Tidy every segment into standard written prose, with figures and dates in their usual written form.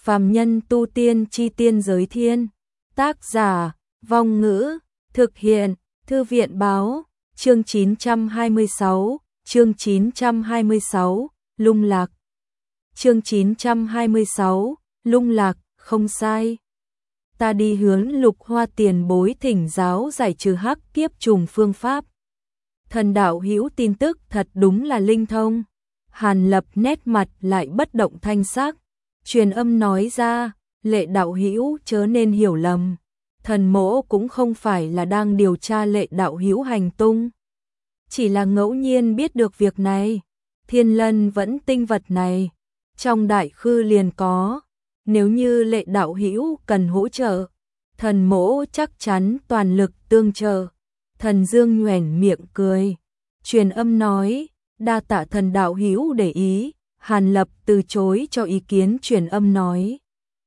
Phàm nhân tu tiên chi tiên giới thiên. Tác giả, Vong Ngữ, thực hiện, Thư viện báo, chương 926, Lung Lạc. Chương 926, Lung Lạc, không sai. Ta đi hướng Lục Hoa tiền bối thỉnh giáo giải trừ hắc kiếp trùng phương pháp. Thần đạo hữu tin tức thật đúng là linh thông. Hàn Lập nét mặt lại bất động thanh sắc, truyền âm nói ra, Lệ đạo hữu chớ nên hiểu lầm. Thần mỗ cũng không phải là đang điều tra Lệ đạo hữu hành tung, chỉ là ngẫu nhiên biết được việc này. Thiên Lân vẫn tinh vật này trong đại khư liền có, nếu như Lệ đạo hữu cần hỗ trợ, thần mỗ chắc chắn toàn lực tương trợ. Thần Dương nhoẻn miệng cười, truyền âm nói, đa tạ thần đạo hữu để ý. Hàn Lập từ chối cho ý kiến, truyền âm nói,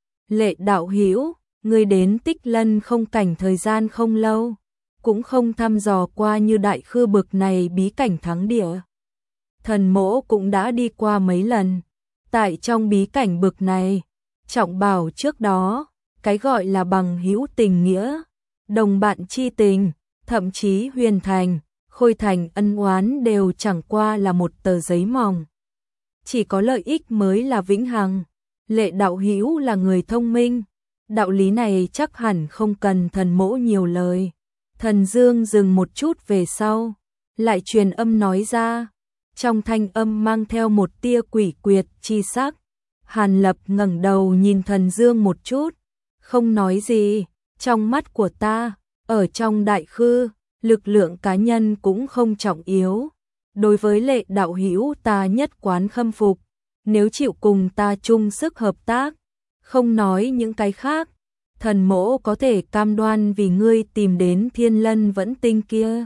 Lệ đạo hữu, ngươi đến Tích Lân không cảnh thời gian không lâu, cũng không thăm dò qua như đại khư bực này bí cảnh thắng địa. Thần mỗ cũng đã đi qua mấy lần, tại trong bí cảnh bực này, trọng bảo trước đó, cái gọi là bằng hữu tình nghĩa, đồng bạn chi tình, thậm chí Huyền Thành, Khôi Thành ân oán đều chẳng qua là một tờ giấy mỏng. Chỉ có lợi ích mới là vĩnh hằng. Lệ đạo hữu là người thông minh, đạo lý này chắc hẳn không cần thần mỗ nhiều lời. Thần Dương dừng một chút về sau, lại truyền âm nói ra, trong thanh âm mang theo một tia quỷ quyệt chi sắc. Hàn Lập ngẩng đầu nhìn Thần Dương một chút, không nói gì. Trong mắt của ta, ở trong đại khư, lực lượng cá nhân cũng không trọng yếu. Đối với Lệ đạo hữu ta nhất quán khâm phục, nếu chịu cùng ta chung sức hợp tác, không nói những cái khác, thần mỗ có thể cam đoan vì ngươi tìm đến Thiên Lân vẫn tinh kia.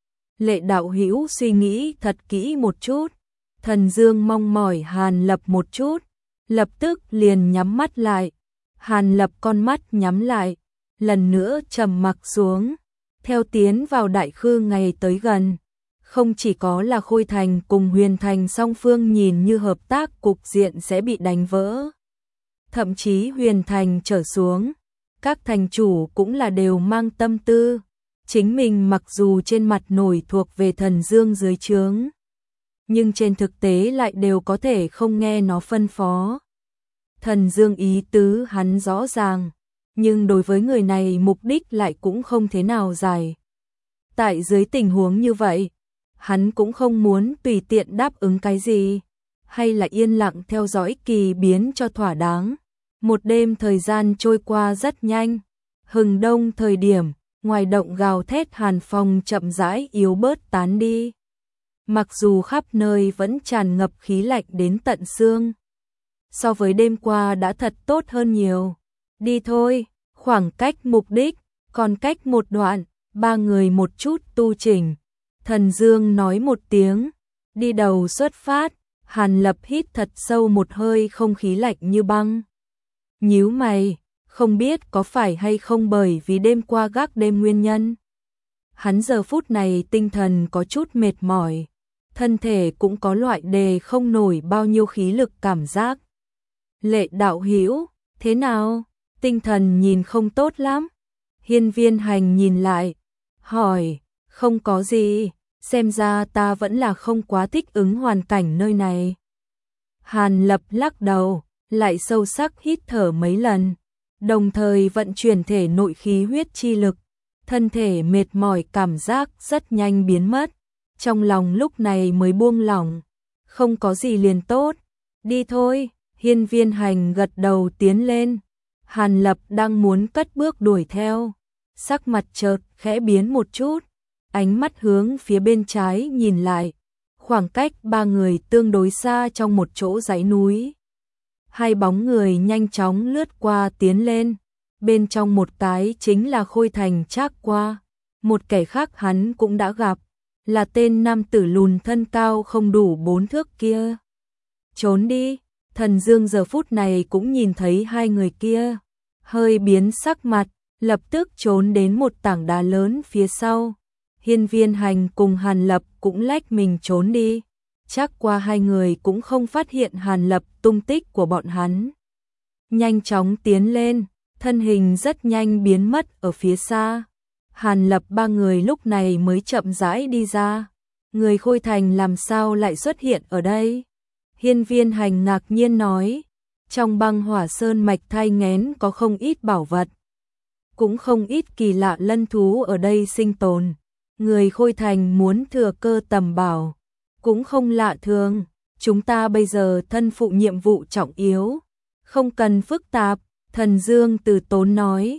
Lệ đạo hữu suy nghĩ thật kỹ một chút. Thần Dương mong mỏi Hàn Lập một chút, lập tức liền nhắm mắt lại. Hàn Lập con mắt nhắm lại, lần nữa trầm mặc xuống. Theo tiến vào đại khư ngày tới gần, không chỉ có là Khôi Thành cùng Huyền Thành song phương nhìn như hợp tác cục diện sẽ bị đánh vỡ. Thậm chí Huyền Thành trở xuống, các thành chủ cũng là đều mang tâm tư. Chính mình mặc dù trên mặt nổi thuộc về Thần Dương dưới trướng, nhưng trên thực tế lại đều có thể không nghe nó phân phó. Thần Dương ý tứ hắn rõ ràng, nhưng đối với người này mục đích lại cũng không thế nào giải. Tại dưới tình huống như vậy, hắn cũng không muốn tùy tiện đáp ứng cái gì, hay là yên lặng theo dõi kỳ biến cho thỏa đáng. Một đêm thời gian trôi qua rất nhanh, hừng đông thời điểm, ngoài động gào thét hàn phong chậm rãi yếu bớt tán đi. Mặc dù khắp nơi vẫn tràn ngập khí lạnh đến tận xương, so với đêm qua đã thật tốt hơn nhiều. Đi thôi, khoảng cách mục đích còn cách một đoạn, ba người một chút tu chỉnh. Thần Dương nói một tiếng, đi đầu xuất phát. Hàn Lập hít thật sâu một hơi không khí lạnh như băng. Nhíu mày, không biết có phải hay không bởi vì đêm qua gác đêm nguyên nhân. Hắn giờ phút này tinh thần có chút mệt mỏi, thân thể cũng có loại đề không nổi bao nhiêu khí lực cảm giác. Lệ đạo hữu, thế nào? Tinh thần nhìn không tốt lắm. Hiên Viên Hành nhìn lại, hỏi, không có gì, xem ra ta vẫn là không quá thích ứng hoàn cảnh nơi này. Hàn Lập lắc đầu, lại sâu sắc hít thở mấy lần, đồng thời vận chuyển thể nội khí huyết chi lực, thân thể mệt mỏi cảm giác rất nhanh biến mất. Trong lòng lúc này mới buông lỏng, không có gì liền tốt, đi thôi. Hiên Viên Hành gật đầu tiến lên. Hàn Lập đang muốn cất bước đuổi theo, sắc mặt chợt khẽ biến một chút, ánh mắt hướng phía bên trái nhìn lại, khoảng cách ba người tương đối xa trong một chỗ dãy núi. Hai bóng người nhanh chóng lướt qua tiến lên, bên trong một cái chính là Khôi Thành Trác Qua, một kẻ khác hắn cũng đã gặp, là tên nam tử lùn thân cao không đủ 4 thước kia. Trốn đi. Thần Dương giờ phút này cũng nhìn thấy hai người kia, hơi biến sắc mặt, lập tức trốn đến một tảng đá lớn phía sau. Hiên Viên Hành cùng Hàn Lập cũng lách mình trốn đi. Chắc qua hai người cũng không phát hiện Hàn Lập tung tích của bọn hắn. nhanh chóng tiến lên, thân hình rất nhanh biến mất ở phía xa. Hàn Lập ba người lúc này mới chậm rãi đi ra. Người Khôi Thành làm sao lại xuất hiện ở đây? Hiên Viên Hành ngạc nhiên nói, trong băng hỏa sơn mạch thai nghén có không ít bảo vật, cũng không ít kỳ lạ lân thú ở đây sinh tồn. Người Khôi Thành muốn thừa cơ tầm bảo, cũng không lạ thường. Chúng ta bây giờ thân phụ nhiệm vụ trọng yếu, không cần phức tạp. Thần Dương từ tốn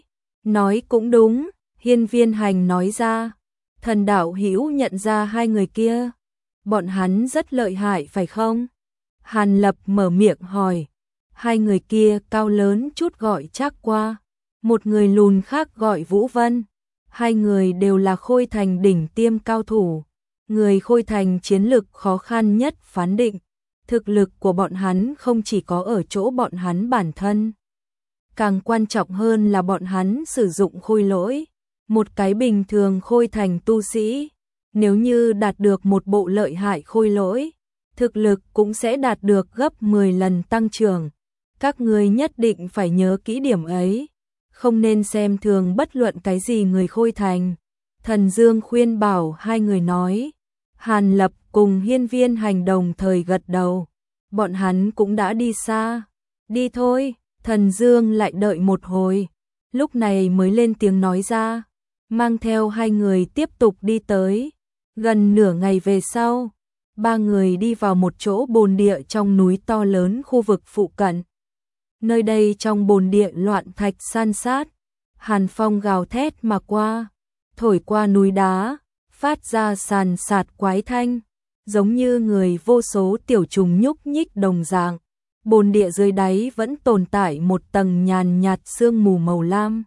nói cũng đúng. Hiên Viên Hành nói ra, thần đạo hữu nhận ra hai người kia, bọn hắn rất lợi hại phải không? Hàn Lập mở miệng hỏi, hai người kia cao lớn chút gọi Trác Qua, một người lùn khác gọi Vũ Vân, hai người đều là Khôi Thành đỉnh tiêm cao thủ. Người Khôi Thành chiến lực khó khăn nhất phán định, thực lực của bọn hắn không chỉ có ở chỗ bọn hắn bản thân, càng quan trọng hơn là bọn hắn sử dụng khôi lỗi. Một cái bình thường Khôi Thành tu sĩ, nếu như đạt được một bộ lợi hại khôi lỗi, thực lực cũng sẽ đạt được gấp 10 lần tăng trưởng. Các ngươi nhất định phải nhớ kỹ điểm ấy, không nên xem thường bất luận cái gì người Khôi Thành. Thần Dương khuyên bảo hai người nói. Hàn Lập cùng Hiên Viên Hành đồng thời gật đầu, bọn hắn cũng đã đi xa. Đi thôi. Thần Dương lại đợi một hồi, lúc này mới lên tiếng nói ra, mang theo hai người tiếp tục đi tới. Gần nửa ngày về sau, ba người đi vào một chỗ bồn địa trong núi to lớn khu vực phụ cận. Nơi đây trong bồn địa loạn thạch san sát, hàn phong gào thét mà qua, thổi qua núi đá, phát ra sàn sạt quái thanh, giống như người vô số tiểu trùng nhúc nhích đồng dạng. Bồn địa dưới đáy vẫn tồn tại một tầng nhàn nhạt sương mù màu lam.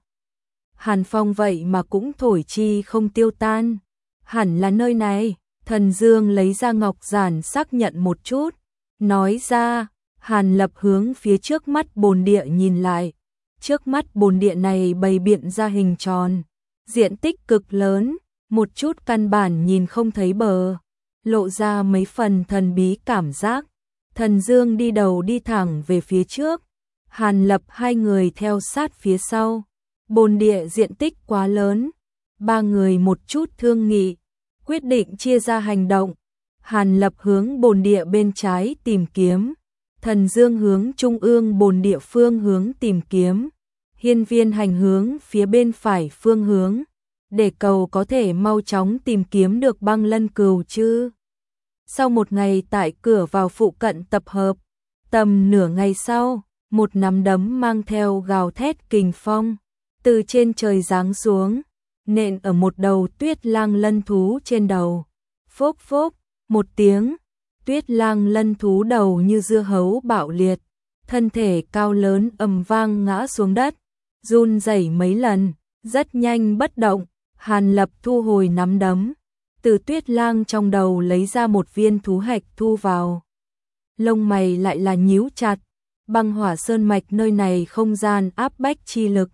Hàn phong vậy mà cũng thổi chi không tiêu tan. Hẳn là nơi này. Thần Dương lấy ra ngọc giản xác nhận một chút, nói ra. Hàn Lập hướng phía trước mắt bồn địa nhìn lại. Trước mắt bồn địa này bày biện ra hình tròn, diện tích cực lớn, một chút căn bản nhìn không thấy bờ, lộ ra mấy phần thần bí cảm giác. Thần Dương đi đầu đi thẳng về phía trước, Hàn Lập hai người theo sát phía sau. Bồn địa diện tích quá lớn, ba người một chút thương nghị, quyết định chia ra hành động. Hàn Lập hướng bồn địa bên trái tìm kiếm, Thần Dương hướng trung ương bồn địa phương hướng tìm kiếm, Hiên Viên Hành hướng phía bên phải phương hướng, để cầu có thể mau chóng tìm kiếm được băng lân cừu chứ. Sau một ngày tại cửa vào phụ cận tập hợp, tầm nửa ngày sau, một nắm đấm mang theo gào thét kình phong, từ trên trời giáng xuống, nện ở một đầu tuyết lang lân thú trên đầu. Phốc phốc, một tiếng, tuyết lang lân thú đầu như dưa hấu bạo liệt, thân thể cao lớn ầm vang ngã xuống đất, run rẩy mấy lần, rất nhanh bất động. Hàn Lập thu hồi nắm đấm, từ tuyết lang trong đầu lấy ra một viên thú hạch thu vào. Lông mày lại là nhíu chặt, băng hỏa sơn mạch nơi này không gian áp bách chi lực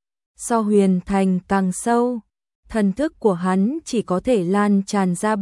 so huyền thành càng sâu, thần thức của hắn chỉ có thể lan tràn ra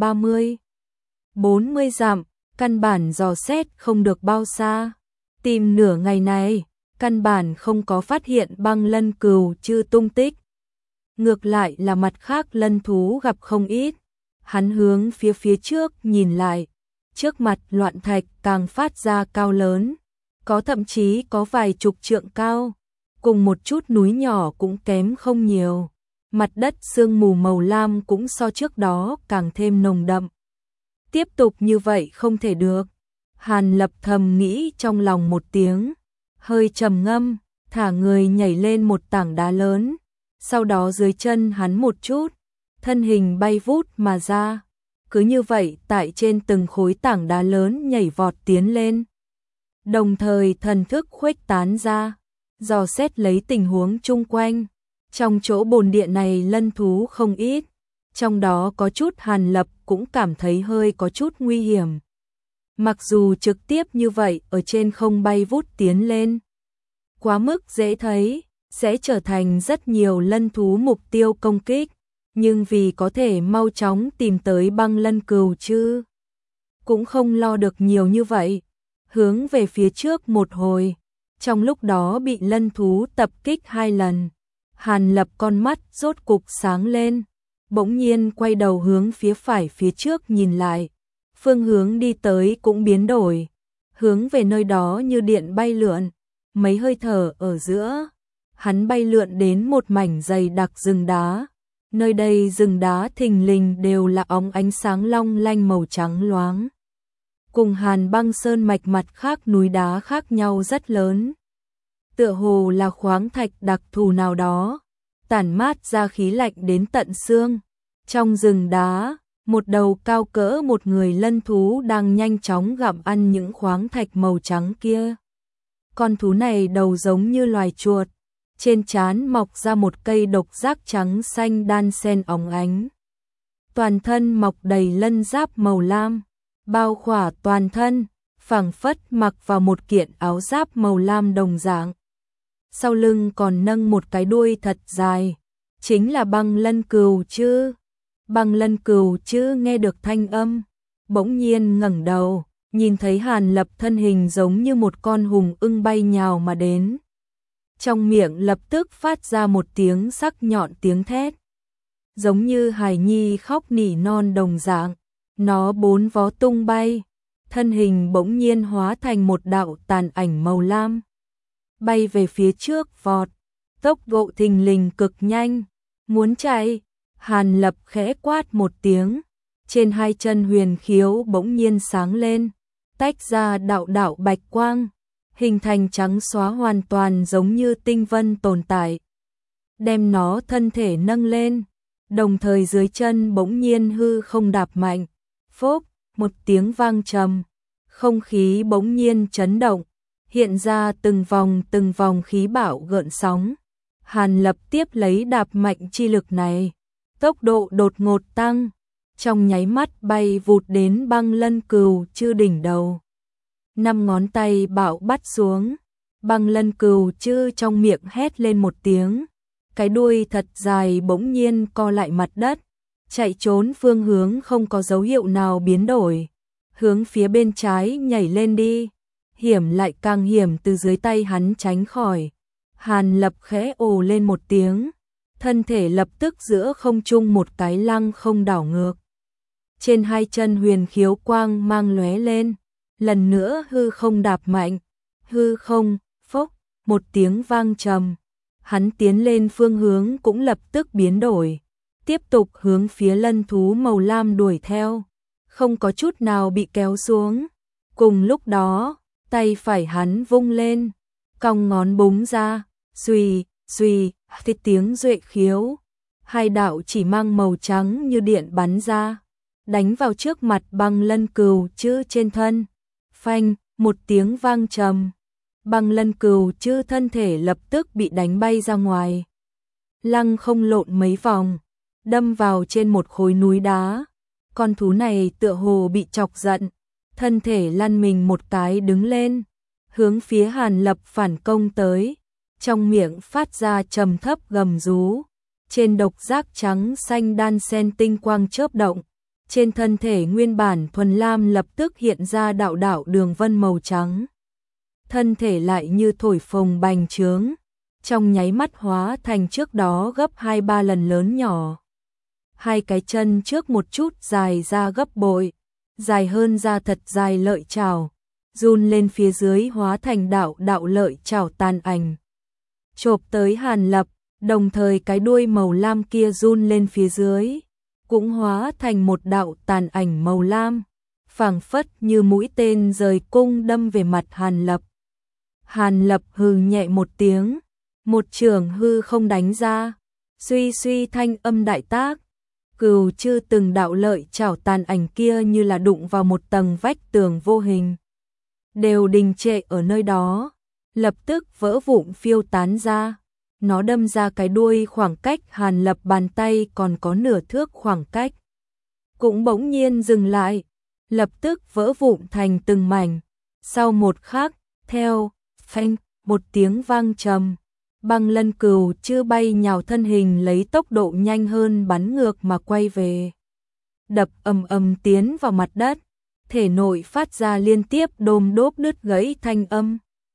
30-40 dặm, căn bản dò xét không được bao xa. Tìm nửa ngày này, căn bản không có phát hiện băng lân cừu chư tung tích. Ngược lại là mặt khác lân thú gặp không ít. Hắn hướng phía trước nhìn lại, trước mặt loạn thạch càng phát ra cao lớn, có thậm chí có vài chục trượng cao, cùng một chút núi nhỏ cũng kém không nhiều. Mặt đất sương mù màu lam cũng so trước đó càng thêm nồng đậm. Tiếp tục như vậy không thể được. Hàn Lập thầm nghĩ trong lòng một tiếng, hơi trầm ngâm, thả người nhảy lên một tảng đá lớn, sau đó dưới chân hắn một chút, thân hình bay vút mà ra, cứ như vậy tại trên từng khối tảng đá lớn nhảy vọt tiến lên. Đồng thời thần thức khuếch tán ra, dò xét lấy tình huống chung quanh. Trong chỗ bồn địa này lân thú không ít, trong đó có chút Hàn Lập cũng cảm thấy hơi có chút nguy hiểm. Mặc dù trực tiếp như vậy ở trên không bay vút tiến lên, quá mức dễ thấy, sẽ trở thành rất nhiều lân thú mục tiêu công kích, nhưng vì có thể mau chóng tìm tới băng lân cừu chứ, cũng không lo được nhiều như vậy. Hướng về phía trước một hồi, trong lúc đó bị lân thú tập kích 2 lần. Hàn Lập con mắt rốt cục sáng lên, bỗng nhiên quay đầu hướng phía phải phía trước nhìn lại, phương hướng đi tới cũng biến đổi, hướng về nơi đó như điện bay lượn, mấy hơi thở ở giữa, hắn bay lượn đến một mảnh dày đặc rừng đá. Nơi đây rừng đá thình lình đều là óng ánh sáng long lanh màu trắng loáng. Cùng Hàn Băng Sơn mạch mặt khác núi đá khác nhau rất lớn. Tựa hồ là khoáng thạch đặc thù nào đó, tản mát ra khí lạnh đến tận xương. Trong rừng đá, một đầu cao cỡ một người lân thú đang nhanh chóng gặm ăn những khoáng thạch màu trắng kia. Con thú này đầu giống như loài chuột, trên trán mọc ra một cây độc giác trắng xanh đan xen óng ánh. Toàn thân mọc đầy lân giáp màu lam, bao khỏa toàn thân, phảng phất mặc vào một kiện áo giáp màu lam đồng dạng. Sau lưng còn nâng một cái đuôi thật dài, chính là Băng Lân Cừu chứ. Băng Lân Cừu chứ nghe được thanh âm, bỗng nhiên ngẩng đầu, nhìn thấy Hàn Lập thân hình giống như một con hùng ưng bay nhào mà đến. Trong miệng lập tức phát ra một tiếng sắc nhọn tiếng thét, giống như hài nhi khóc nỉ non đồng dạng. Nó 4 vó tung bay, thân hình bỗng nhiên hóa thành một đạo tàn ảnh màu lam, bay về phía trước vọt, tốc độ thình lình cực nhanh, muốn chạy. Hàn Lập khẽ quát một tiếng, trên 2 chân huyền khiếu bỗng nhiên sáng lên, tách ra đạo đạo bạch quang, hình thành trắng xóa hoàn toàn giống như tinh vân tồn tại, đem nó thân thể nâng lên, đồng thời dưới chân bỗng nhiên hư không đạp mạnh, phốp, một tiếng vang trầm, không khí bỗng nhiên chấn động, hiện ra từng vòng khí bạo gợn sóng. Hàn Lập tiếp lấy đạp mạnh chi lực này, tốc độ đột ngột tăng, trong nháy mắt bay vụt đến Băng Lân Cừu chư đỉnh đầu. 5 ngón tay bạo bắt xuống, Băng Lân Cừu chư trong miệng hét lên một tiếng, cái đuôi thật dài bỗng nhiên co lại mặt đất, chạy trốn phương hướng không có dấu hiệu nào biến đổi, hướng phía bên trái nhảy lên đi, hiểm lại càng hiểm từ dưới tay hắn tránh khỏi. Hàn Lập khẽ ồ lên một tiếng, thân thể lập tức giữa không trung một cái lăng không đảo ngược. Trên 2 chân huyền khiếu quang mang lóe lên, lần nữa hư không đạp mạnh, hư không, phốc, một tiếng vang trầm. Hắn tiến lên phương hướng cũng lập tức biến đổi, tiếp tục hướng phía lân thú màu lam đuổi theo, không có chút nào bị kéo xuống. Cùng lúc đó, tay phải hắn vung lên, cong ngón búng ra, xuy, xuy, thì tiếng duệ khiếu. 2 đạo chỉ mang màu trắng như điện bắn ra, đánh vào trước mặt Băng Lân Cừu chư trên thân. Phanh, một tiếng vang trầm. Băng Lân Cừu chư thân thể lập tức bị đánh bay ra ngoài. Lăng không lộn mấy vòng, đâm vào trên một khối núi đá. Con thú này tựa hồ bị chọc giận, thân thể lăn mình một cái đứng lên, hướng phía Hàn Lập phản công tới, trong miệng phát ra trầm thấp gầm rú, trên độc giác trắng xanh đan xen tinh quang chớp động, trên thân thể nguyên bản thuần lam lập tức hiện ra đạo đạo đường vân màu trắng. Thân thể lại như thổi phồng bành trướng, trong nháy mắt hóa thành trước đó gấp 2-3 lần lớn nhỏ. 2 cái chân trước một chút dài ra gấp bội, dài hơn ra thật dài lợi chảo, run lên phía dưới hóa thành đạo đạo lợi chảo tàn ảnh, chộp tới Hàn Lập, đồng thời cái đuôi màu lam kia run lên phía dưới, cũng hóa thành một đạo tàn ảnh màu lam, phảng phất như mũi tên rời cung đâm về mặt Hàn Lập. Hàn Lập hừ nhẹ một tiếng, một chưởng hư không đánh ra, suy suy thanh âm đại tác, Cừu chư từng đạo lợi chảo tàn ảnh kia như là đụng vào một tầng vách tường vô hình, đều đình trệ ở nơi đó, lập tức vỡ vụn phiêu tán ra. Nó đâm ra cái đuôi khoảng cách Hàn Lập bàn tay còn có nửa thước khoảng cách, cũng bỗng nhiên dừng lại, lập tức vỡ vụn thành từng mảnh. Sau một khắc, theo phanh, một tiếng vang trầm, Băng Lân Cừu chưa bay nhào thân hình lấy tốc độ nhanh hơn bắn ngược mà quay về, đập ầm ầm tiến vào mặt đất, thể nội phát ra liên tiếp đôm đốp đứt gãy thanh âm.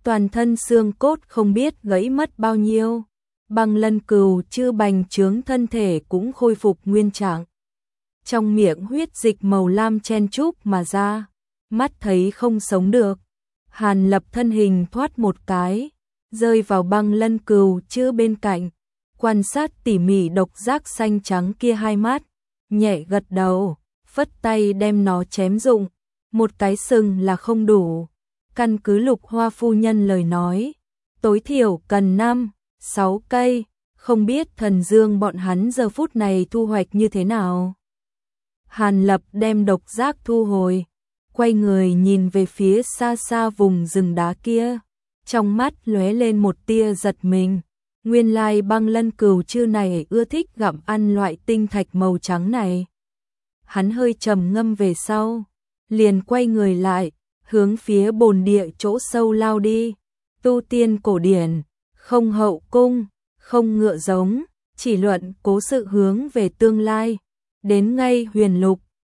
toàn thân xương cốt không biết gãy mất bao nhiêu. Băng Lân Cừu chưa bành trướng thân thể cũng khôi phục nguyên trạng. Trong miệng huyết dịch màu lam chen chúc mà ra, mắt thấy không sống được. Hàn Lập thân hình thoát một cái, rơi vào Băng Lân Cừu chưa bên cạnh, quan sát tỉ mỉ độc giác xanh trắng kia hai mắt, nhẹ gật đầu, phất tay đem nó chém dụng. Một cái sừng là không đủ, căn cứ Lục Hoa phu nhân lời nói, tối thiểu cần 5-6 cây, không biết Thần Dương bọn hắn giờ phút này thu hoạch như thế nào. Hàn Lập đem độc giác thu hồi, quay người nhìn về phía xa xa vùng rừng đá kia, trong mắt lóe lên một tia giật mình. Nguyên lai Băng Lân Cừu chư này ưa thích gặm ăn loại tinh thạch màu trắng này. Hắn hơi trầm ngâm về sau, liền quay người lại, hướng phía bồn địa chỗ sâu lao đi. Tu tiên cổ điển, không hậu cung, không ngựa giống, chỉ luận cố sự hướng về tương lai. Đến ngay Huyền Lục,